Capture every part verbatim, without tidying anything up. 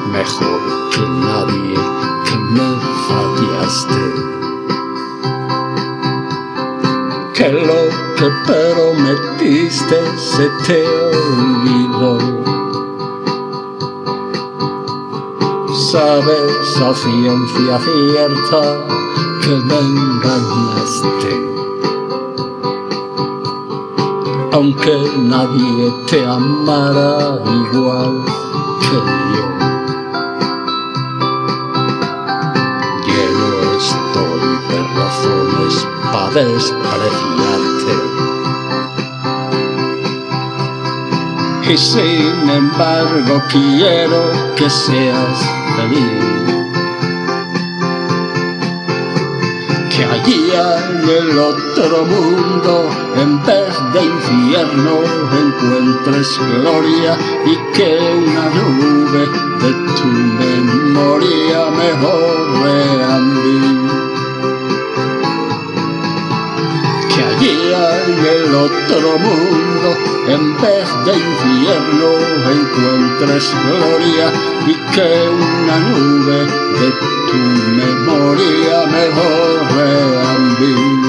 mejor que nadie que me fallaste. Que lo que prometiste se te olvidó. Sabes a ciencia cierta que me engañaste. Aunque nadie te amara igual que yo. Lleno estoy de razones para despreciarte. Y sin embargo quiero que seas feliz. Que allí en el otro mundo, en vez de infierno, encuentres gloria y que una nube de tu memoria me borre a mí. Que allí en el otro mundo, en vez de infierno, encuentres gloria y que una nube de tu memoria me borre a mí.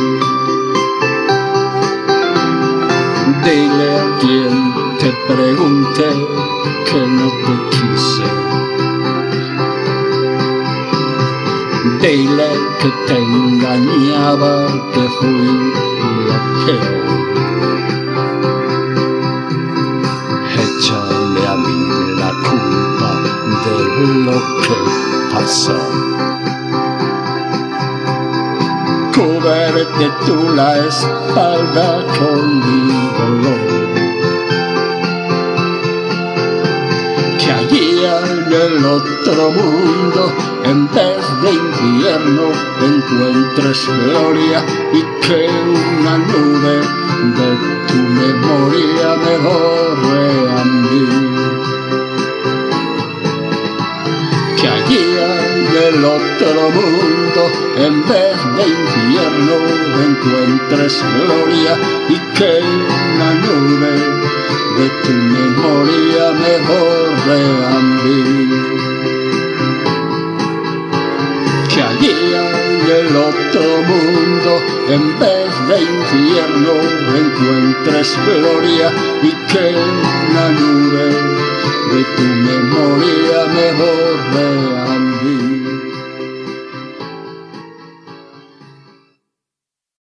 Dile a quien te pregunte que no te quise. Dile que te engañaba, que fui la peor. Échale a mí la culpa de lo que pasa. Cúbrete tú la espalda con mi dolor. Que allí en el otro mundo, en vez de infierno, encuentres gloria y que una nube de tu memoria me borre a mí. Que allí en el otro mundo, en vez de infierno, encuentres gloria y que una nube de tu memoria me borre a mí. Que allí en el otro mundo, en vez de infierno, encuentres gloria y que una nube de tu memoria me borre a mí.